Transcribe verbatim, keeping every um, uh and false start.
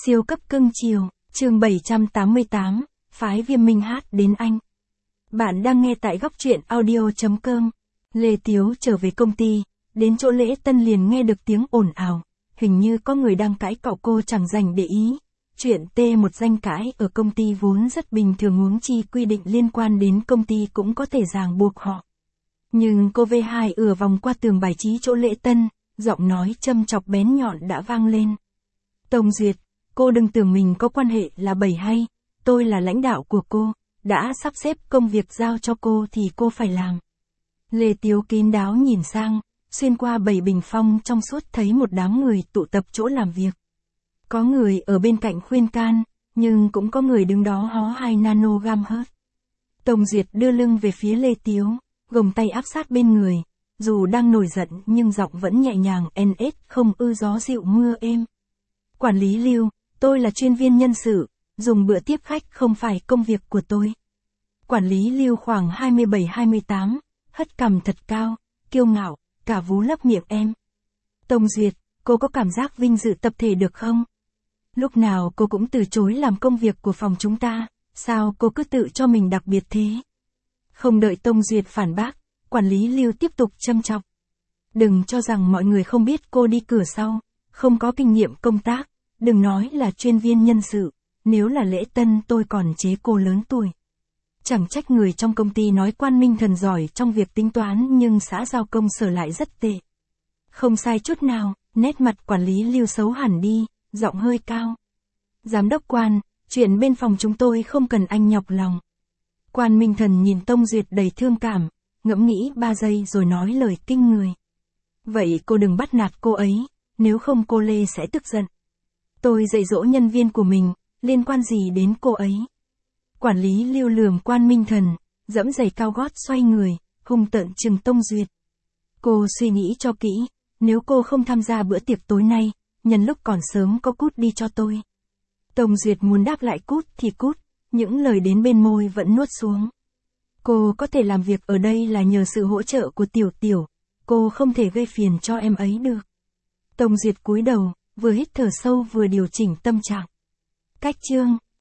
Siêu cấp cưng chiều, chương bảy trăm tám mươi tám, phái Viêm Minh hát đến anh. Bạn đang nghe tại góc truyện audio chấm com. Lê Tiếu trở về công ty, đến chỗ Lễ Tân liền nghe được tiếng ồn ào, hình như có người đang cãi cọ, cô chẳng dành để ý. Chuyện T một danh cãi ở công ty vốn rất bình thường, huống chi quy định liên quan đến công ty cũng có thể ràng buộc họ. Nhưng cô vê hai ửa vòng qua tường bài trí chỗ Lễ Tân, giọng nói châm chọc bén nhọn đã vang lên. Tông Duyệt, cô đừng tưởng mình có quan hệ là bầy hay, tôi là lãnh đạo của cô, đã sắp xếp công việc giao cho cô thì cô phải làm. Lê Tiếu kín đáo nhìn sang, xuyên qua bầy bình phong trong suốt thấy một đám người tụ tập chỗ làm việc. Có người ở bên cạnh khuyên can, nhưng cũng có người đứng đó hó hai nanogam hớt. Tông Duyệt đưa lưng về phía Lê Tiếu, gồng tay áp sát bên người, dù đang nổi giận nhưng giọng vẫn nhẹ nhàng en ét, không ư gió dịu mưa êm. Quản lý Lưu, tôi là chuyên viên nhân sự, dùng bữa tiếp khách không phải công việc của tôi. Quản lý Lưu khoảng hai mươi bảy hai mươi tám, hất cằm thật cao, kiêu ngạo, cả vú lấp miệng em. Tông Duyệt, cô có cảm giác vinh dự tập thể được không? Lúc nào cô cũng từ chối làm công việc của phòng chúng ta, sao cô cứ tự cho mình đặc biệt thế? Không đợi Tông Duyệt phản bác, quản lý Lưu tiếp tục châm chọc. Đừng cho rằng mọi người không biết cô đi cửa sau, không có kinh nghiệm công tác, đừng nói là chuyên viên nhân sự, nếu là Lễ Tân tôi còn chế cô lớn tuổi. Chẳng trách người trong công ty nói Quan Minh Thần giỏi trong việc tính toán nhưng xã giao công sở lại rất tệ. Không sai chút nào, nét mặt quản lý Lưu xấu hẳn đi, giọng hơi cao. Giám đốc Quan, chuyện bên phòng chúng tôi không cần anh nhọc lòng. Quan Minh Thần nhìn Tông Duyệt đầy thương cảm, ngẫm nghĩ ba giây rồi nói lời kinh người. Vậy cô đừng bắt nạt cô ấy, nếu không cô Lê sẽ tức giận. Tôi dạy dỗ nhân viên của mình, liên quan gì đến cô ấy? Quản lý Lưu lườm Quan Minh Thần, dẫm giày cao gót xoay người, hung tợn trừng Tông Duyệt. Cô suy nghĩ cho kỹ, nếu cô không tham gia bữa tiệc tối nay, nhân lúc còn sớm có cút đi cho tôi. Tông Duyệt muốn đáp lại cút thì cút, những lời đến bên môi vẫn nuốt xuống. Cô có thể làm việc ở đây là nhờ sự hỗ trợ của Tiểu Tiểu, cô không thể gây phiền cho em ấy được. Tông Duyệt cúi đầu, vừa hít thở sâu vừa điều chỉnh tâm trạng. Cách chương